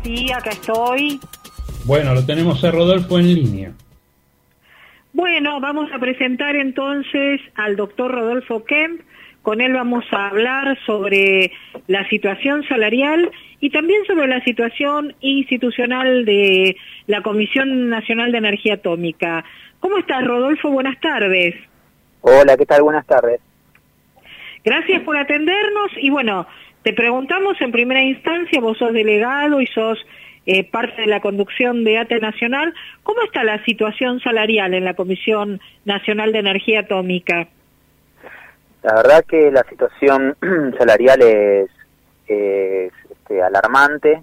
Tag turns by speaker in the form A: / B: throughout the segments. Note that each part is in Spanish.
A: Sí, acá estoy.
B: Bueno, lo tenemos a Rodolfo en línea.
A: Bueno, vamos a presentar entonces al doctor Rodolfo Kemp. Con él vamos a hablar sobre la situación salarial y también sobre la situación institucional de la Comisión Nacional de Energía Atómica. ¿Cómo estás, Rodolfo? Buenas tardes.
C: Hola, ¿qué tal? Buenas tardes.
A: Gracias por atendernos y bueno, te preguntamos en primera instancia, vos sos delegado y sos parte de la conducción de ATE Nacional, ¿cómo está la situación salarial en la Comisión Nacional de Energía Atómica?
C: La verdad que la situación salarial es alarmante.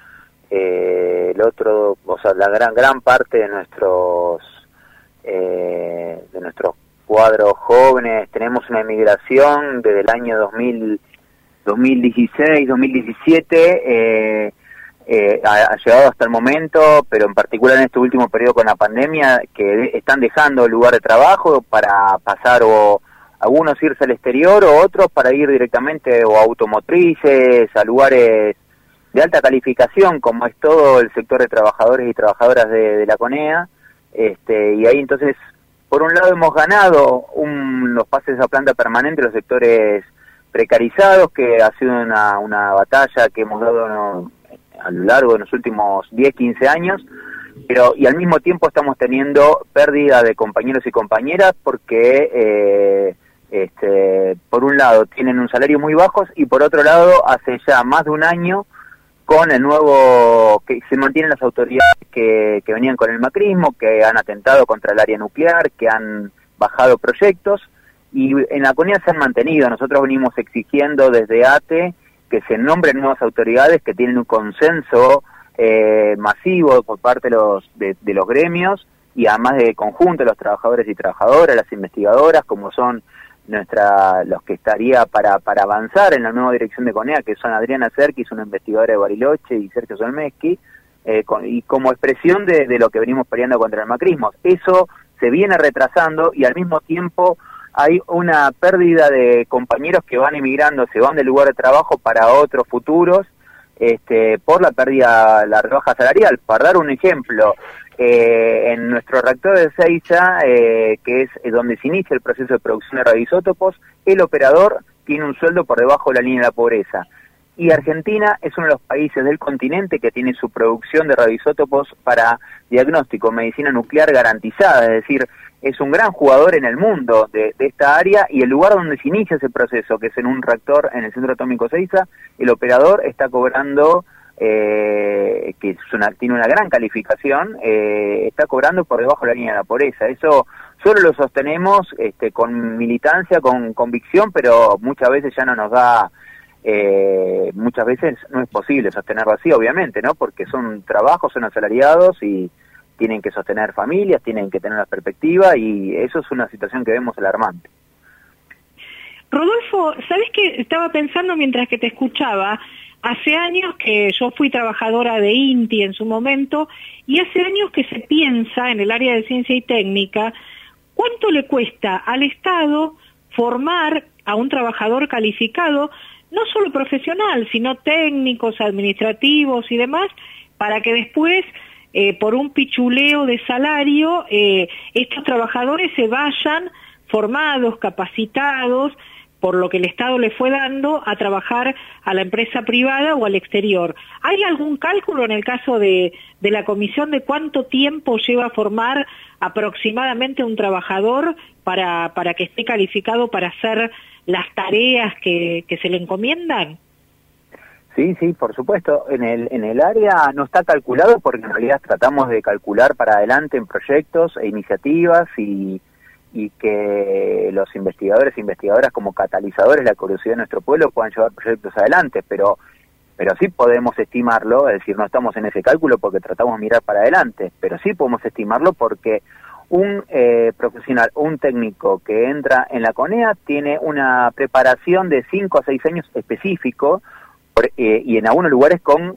C: La gran parte de nuestros cuadros jóvenes, tenemos una emigración desde el año 2016, 2017, ha llegado hasta el momento, pero en particular en este último periodo con la pandemia, que están dejando el lugar de trabajo para pasar o algunos irse al exterior o otros para ir directamente o a automotrices, a lugares de alta calificación, como es todo el sector de trabajadores y trabajadoras de la CONEA, y ahí entonces, por un lado hemos ganado los pases a planta permanente, los sectores precarizados, que ha sido una batalla que hemos dado a lo largo de los últimos 10, 15 años, y al mismo tiempo estamos teniendo pérdida de compañeros y compañeras porque por un lado tienen un salario muy bajo y por otro lado hace ya más de un año con el nuevo, que se mantienen las autoridades que venían con el macrismo, que han atentado contra el área nuclear, que han bajado proyectos, y en la CONEA se han mantenido. Nosotros venimos exigiendo desde ATE que se nombren nuevas autoridades que tienen un consenso masivo por parte de los gremios, y además de conjunto de los trabajadores y trabajadoras, las investigadoras, como son los que estaría para avanzar en la nueva dirección de CONEA, que son Adriana Serkis, una investigadora de Bariloche, y Sergio Solmeski, y como expresión de lo que venimos peleando contra el macrismo. Eso se viene retrasando y al mismo tiempo hay una pérdida de compañeros que van emigrando, se van del lugar de trabajo para otros futuros, por la pérdida, la rebaja salarial. Para dar un ejemplo, en nuestro reactor de Ezeiza, que es donde se inicia el proceso de producción de radioisótopos, el operador tiene un sueldo por debajo de la línea de la pobreza. Y Argentina es uno de los países del continente que tiene su producción de radioisótopos para diagnóstico, medicina nuclear garantizada, es decir, es un gran jugador en el mundo de esta área, y el lugar donde se inicia ese proceso, que es en un reactor en el Centro Atómico Ezeiza, el operador está cobrando, tiene una gran calificación, está cobrando por debajo de la línea de la pobreza. Eso solo lo sostenemos con militancia, con convicción, pero muchas veces ya no nos da, muchas veces no es posible sostenerlo así, obviamente, ¿no? Porque son trabajos, son asalariados y tienen que sostener familias, tienen que tener la perspectiva, y eso es una situación que vemos alarmante.
A: Rodolfo, ¿sabés qué? Estaba pensando mientras que te escuchaba. Hace años que yo fui trabajadora de INTI en su momento, y hace años que se piensa en el área de ciencia y técnica cuánto le cuesta al Estado formar a un trabajador calificado, no solo profesional, sino técnicos, administrativos y demás, para que después, por un pichuleo de salario, estos trabajadores se vayan formados, capacitados, por lo que el Estado le fue dando, a trabajar a la empresa privada o al exterior. ¿Hay algún cálculo en el caso de la comisión de cuánto tiempo lleva a formar aproximadamente un trabajador para que esté calificado para hacer las tareas que se le encomiendan?
C: Sí, por supuesto. En el área no está calculado, porque en realidad tratamos de calcular para adelante en proyectos e iniciativas, y que los investigadores e investigadoras, como catalizadores de la curiosidad de nuestro pueblo, puedan llevar proyectos adelante, pero sí podemos estimarlo, es decir, no estamos en ese cálculo porque tratamos de mirar para adelante, pero sí podemos estimarlo porque un profesional, un técnico que entra en la CONEA tiene una preparación de 5 a 6 años específico, y en algunos lugares con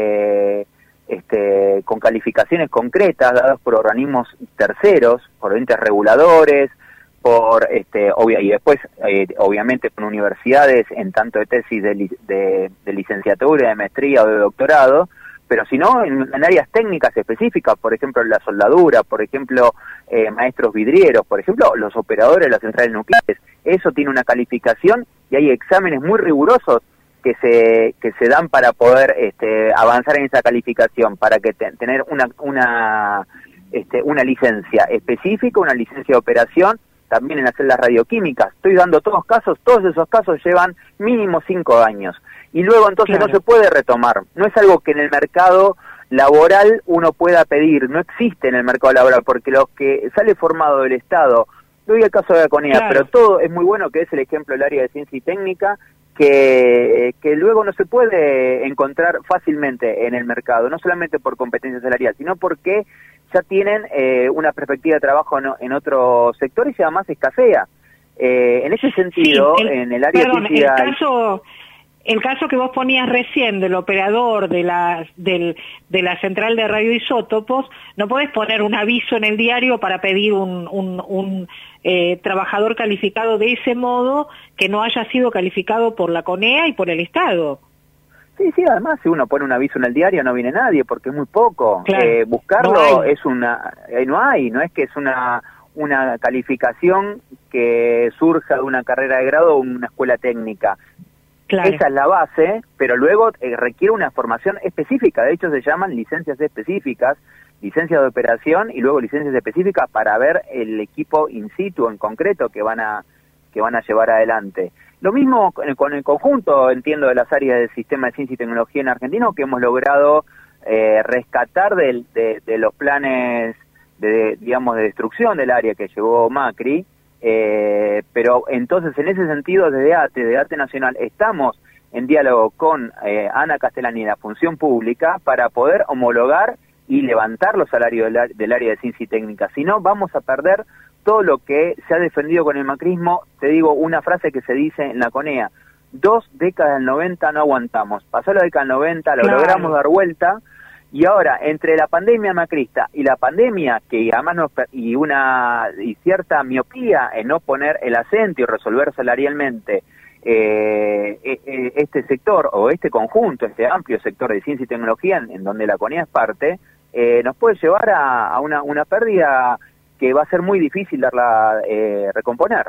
C: calificaciones concretas dadas por organismos terceros, por entes reguladores, y después obviamente con universidades en tanto de tesis de licenciatura, de maestría o de doctorado, pero si no, en áreas técnicas específicas, por ejemplo, la soldadura, por ejemplo, maestros vidrieros, por ejemplo, los operadores de las centrales nucleares, eso tiene una calificación y hay exámenes muy rigurosos que se dan para poder avanzar en esa calificación, para que tener una licencia específica, una licencia de operación, también en las celdas radioquímicas. Estoy dando todos esos casos llevan mínimo 5 años. Y luego entonces no se puede retomar. No es algo que en el mercado laboral uno pueda pedir, no existe en el mercado laboral, porque lo que sale formado del Estado, doy el caso de la CONEA, pero todo es muy bueno, que es el ejemplo del área de ciencia y técnica, que luego no se puede encontrar fácilmente en el mercado, no solamente por competencia salarial, sino porque ya tienen una perspectiva de trabajo en otros sectores y además escasea. En ese sentido, en el área de ciencia...
A: El caso que vos ponías recién del operador de la central de radioisótopos, no podés poner un aviso en el diario para pedir un trabajador calificado de ese modo que no haya sido calificado por la CONEA y por el Estado.
C: Sí, además si uno pone un aviso en el diario no viene nadie porque es muy poco.
A: Claro,
C: buscarlo no es que es una calificación que surja de una carrera de grado o una escuela técnica. Claro. Esa es la base, pero luego requiere una formación específica. De hecho se llaman licencias específicas, licencias de operación y luego licencias específicas para ver el equipo in situ en concreto que van a llevar adelante. Lo mismo con el conjunto, entiendo, de las áreas del sistema de ciencia y tecnología en Argentina, que hemos logrado rescatar de los planes de destrucción del área que llevó Macri. Pero entonces en ese sentido desde ATE Nacional estamos en diálogo con Ana Castellani y la función pública para poder homologar y levantar los salarios del área de ciencia y técnica. Si no, vamos a perder todo lo que se ha defendido con el macrismo. Te digo una frase que se dice en la CONEA: 2 décadas del 90 no aguantamos. Pasó la década del 90, lo logramos dar vuelta. Y ahora, entre la pandemia macrista y la pandemia, que además y cierta miopía en no poner el acento y resolver salarialmente este sector o este conjunto, este amplio sector de ciencia y tecnología en donde la CONEA es parte, nos puede llevar a una pérdida que va a ser muy difícil recomponer.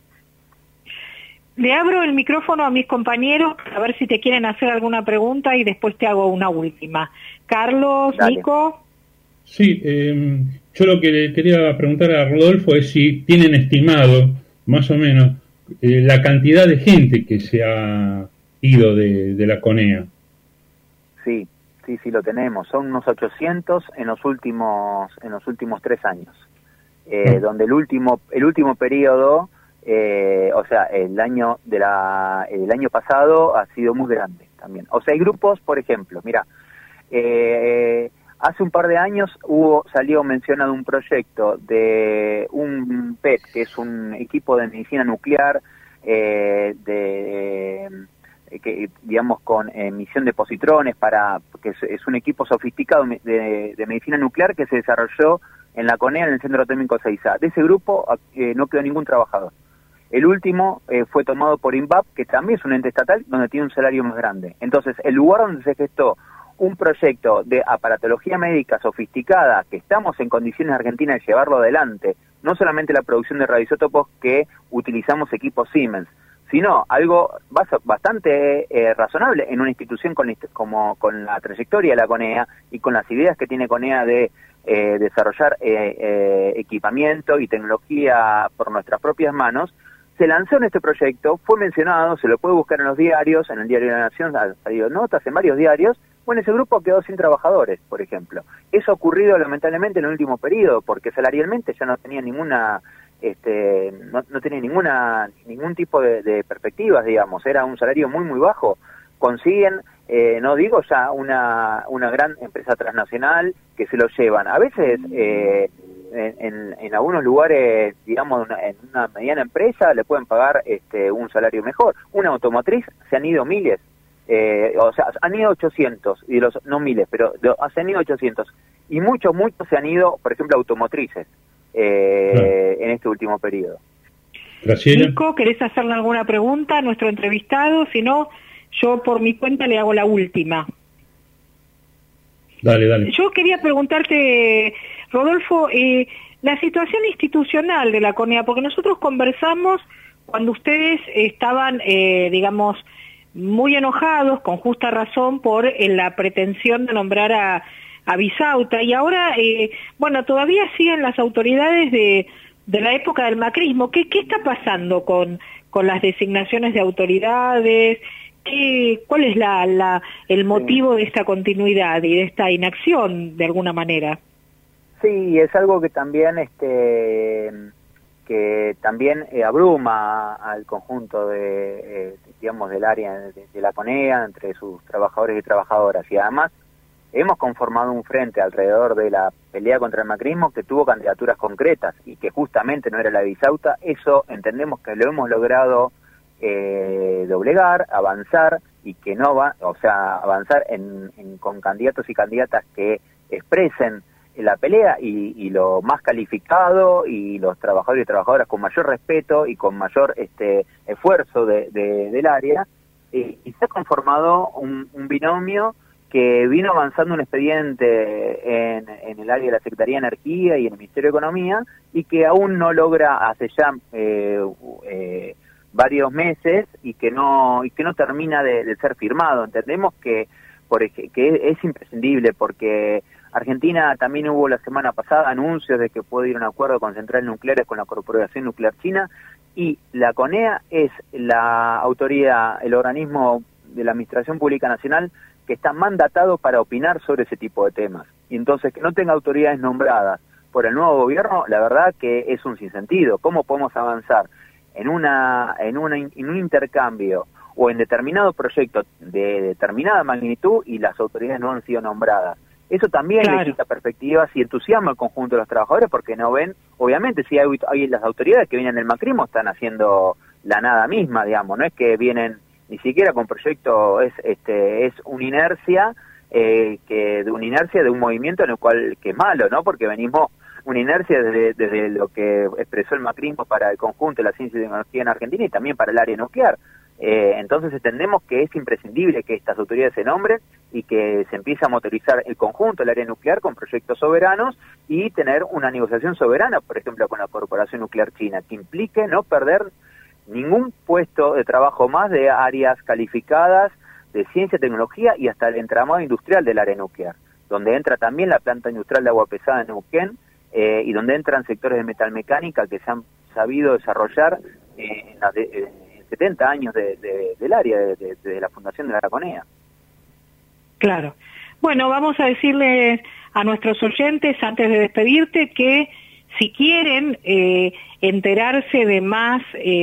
A: Le abro el micrófono a mis compañeros a ver si te quieren hacer alguna pregunta y después te hago una última. Carlos, dale. Nico.
B: Sí, yo lo que le quería preguntar a Rodolfo es si tienen estimado, más o menos, la cantidad de gente que se ha ido de la CONEA.
C: Sí, lo tenemos. Son unos 800 en los últimos 3 años. Donde el último periodo... el año pasado ha sido muy grande también. O sea, hay grupos, por ejemplo, mira, hace un par de años salió mencionado un proyecto de un PET, que es un equipo de medicina nuclear, que digamos con emisión de positrones, que es un equipo sofisticado de medicina nuclear que se desarrolló en la CONEA, en el Centro Atómico 6A. De ese grupo no quedó ningún trabajador. El último fue tomado por INVAP, que también es un ente estatal, donde tiene un salario más grande. Entonces, el lugar donde se gestó un proyecto de aparatología médica sofisticada, que estamos en condiciones argentinas de llevarlo adelante, no solamente la producción de radioisótopos que utilizamos equipos Siemens, sino algo bastante razonable en una institución con la trayectoria de la CONEA y con las ideas que tiene CONEA de desarrollar equipamiento y tecnología por nuestras propias manos. Se lanzó en este proyecto, fue mencionado, se lo puede buscar en los diarios, en el Diario de la Nación, han salido notas en varios diarios. Bueno, ese grupo quedó sin trabajadores, por ejemplo. Eso ha ocurrido lamentablemente en el último periodo, porque salarialmente ya no tenía ningún tipo de perspectivas, digamos. Era un salario muy, muy bajo. Consiguen, no digo ya una gran empresa transnacional que se lo llevan. A veces, en algunos lugares, digamos, en una mediana empresa, le pueden pagar un salario mejor. Una automotriz se han ido miles, han ido 800, no miles, pero se han ido 800. Y muchos se han ido, por ejemplo, automotrices, en este último periodo.
B: Graciela.
A: Nico, ¿querés hacerle alguna pregunta a nuestro entrevistado? Si no, yo por mi cuenta le hago la última.
B: Dale.
A: Yo quería preguntarte, Rodolfo, la situación institucional de la CONEA, porque nosotros conversamos cuando ustedes estaban, digamos, muy enojados, con justa razón, por la pretensión de nombrar a Bisauta, y ahora, bueno, todavía siguen las autoridades de la época del macrismo. ¿Qué está pasando con las designaciones de autoridades? ¿Cuál es el motivo de esta continuidad y de esta inacción, de alguna manera?
C: Sí, es algo que también abruma al conjunto digamos, del área de la CONEA, entre sus trabajadores y trabajadoras, y además hemos conformado un frente alrededor de la pelea contra el macrismo que tuvo candidaturas concretas y que justamente no era la de Bisauta. Eso entendemos que lo hemos logrado doblegar, avanzar, y que no va, o sea, avanzar con candidatos y candidatas que expresen la pelea y lo más calificado, y los trabajadores y trabajadoras con mayor respeto y con mayor esfuerzo del área, y se ha conformado un binomio que vino avanzando un expediente en el área de la Secretaría de Energía y en el Ministerio de Economía, y que aún no logra, hace ya varios meses, y que no termina de ser firmado. Entendemos que es imprescindible, porque Argentina también hubo la semana pasada anuncios de que puede ir a un acuerdo con centrales nucleares con la Corporación Nuclear China, y la CONEA es la autoridad, el organismo de la Administración Pública Nacional que está mandatado para opinar sobre ese tipo de temas. Y entonces, que no tenga autoridades nombradas por el nuevo gobierno, la verdad que es un sinsentido. ¿Cómo podemos avanzar en un intercambio o en determinado proyecto de determinada magnitud y las autoridades no han sido nombradas? Eso también le quita perspectivas y entusiasma al conjunto de los trabajadores, porque no ven, obviamente, si hay las autoridades que vienen del macrismo están haciendo la nada misma, digamos, no es que vienen ni siquiera con proyecto, es una inercia, de un movimiento en el cual, que es malo, ¿no? Porque venimos una inercia desde lo que expresó el macrismo para el conjunto de la ciencia y tecnología en Argentina y también para el área nuclear. Entonces entendemos que es imprescindible que estas autoridades se nombren y que se empiece a motorizar el conjunto del área nuclear con proyectos soberanos y tener una negociación soberana, por ejemplo, con la Corporación Nuclear China, que implique no perder ningún puesto de trabajo más de áreas calificadas de ciencia, tecnología y hasta el entramado industrial del área nuclear, donde entra también la planta industrial de agua pesada en Neuquén, y donde entran sectores de metalmecánica que se han sabido desarrollar en 70 años del área, de la fundación de la CONEA.
A: Claro. Bueno, vamos a decirles a nuestros oyentes, antes de despedirte, que si quieren enterarse de más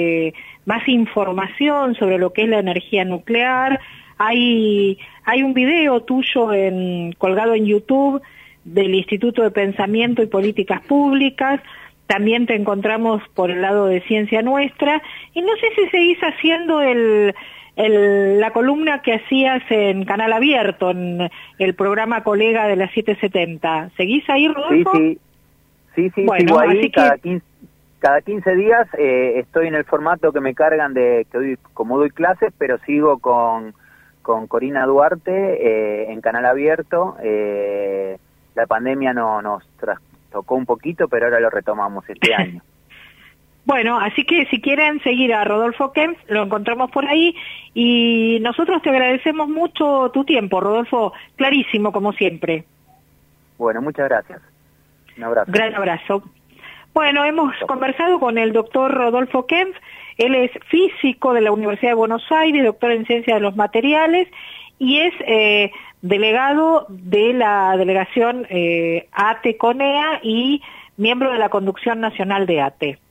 A: información sobre lo que es la energía nuclear, hay un video tuyo colgado en YouTube del Instituto de Pensamiento y Políticas Públicas. También te encontramos por el lado de Ciencia Nuestra, y no sé si seguís haciendo la columna que hacías en Canal Abierto, en el programa Colega de las 770. ¿Seguís ahí, Rodolfo?
C: Sí,
A: bueno,
C: sigo ahí, cada 15 días estoy en el formato que me cargan como doy clases, pero sigo con Corina Duarte en Canal Abierto. La pandemia nos tocó un poquito, pero ahora lo retomamos este año.
A: Bueno, así que si quieren seguir a Rodolfo Kempf, lo encontramos por ahí, y nosotros te agradecemos mucho tu tiempo, Rodolfo, clarísimo como siempre.
C: Bueno, muchas gracias. Un abrazo.
A: Gran abrazo. Bueno, hemos conversado con el doctor Rodolfo Kempf. Él es físico de la Universidad de Buenos Aires, doctor en Ciencia de los Materiales, y es delegado de la delegación ATE-CONEA y miembro de la conducción nacional de ATE.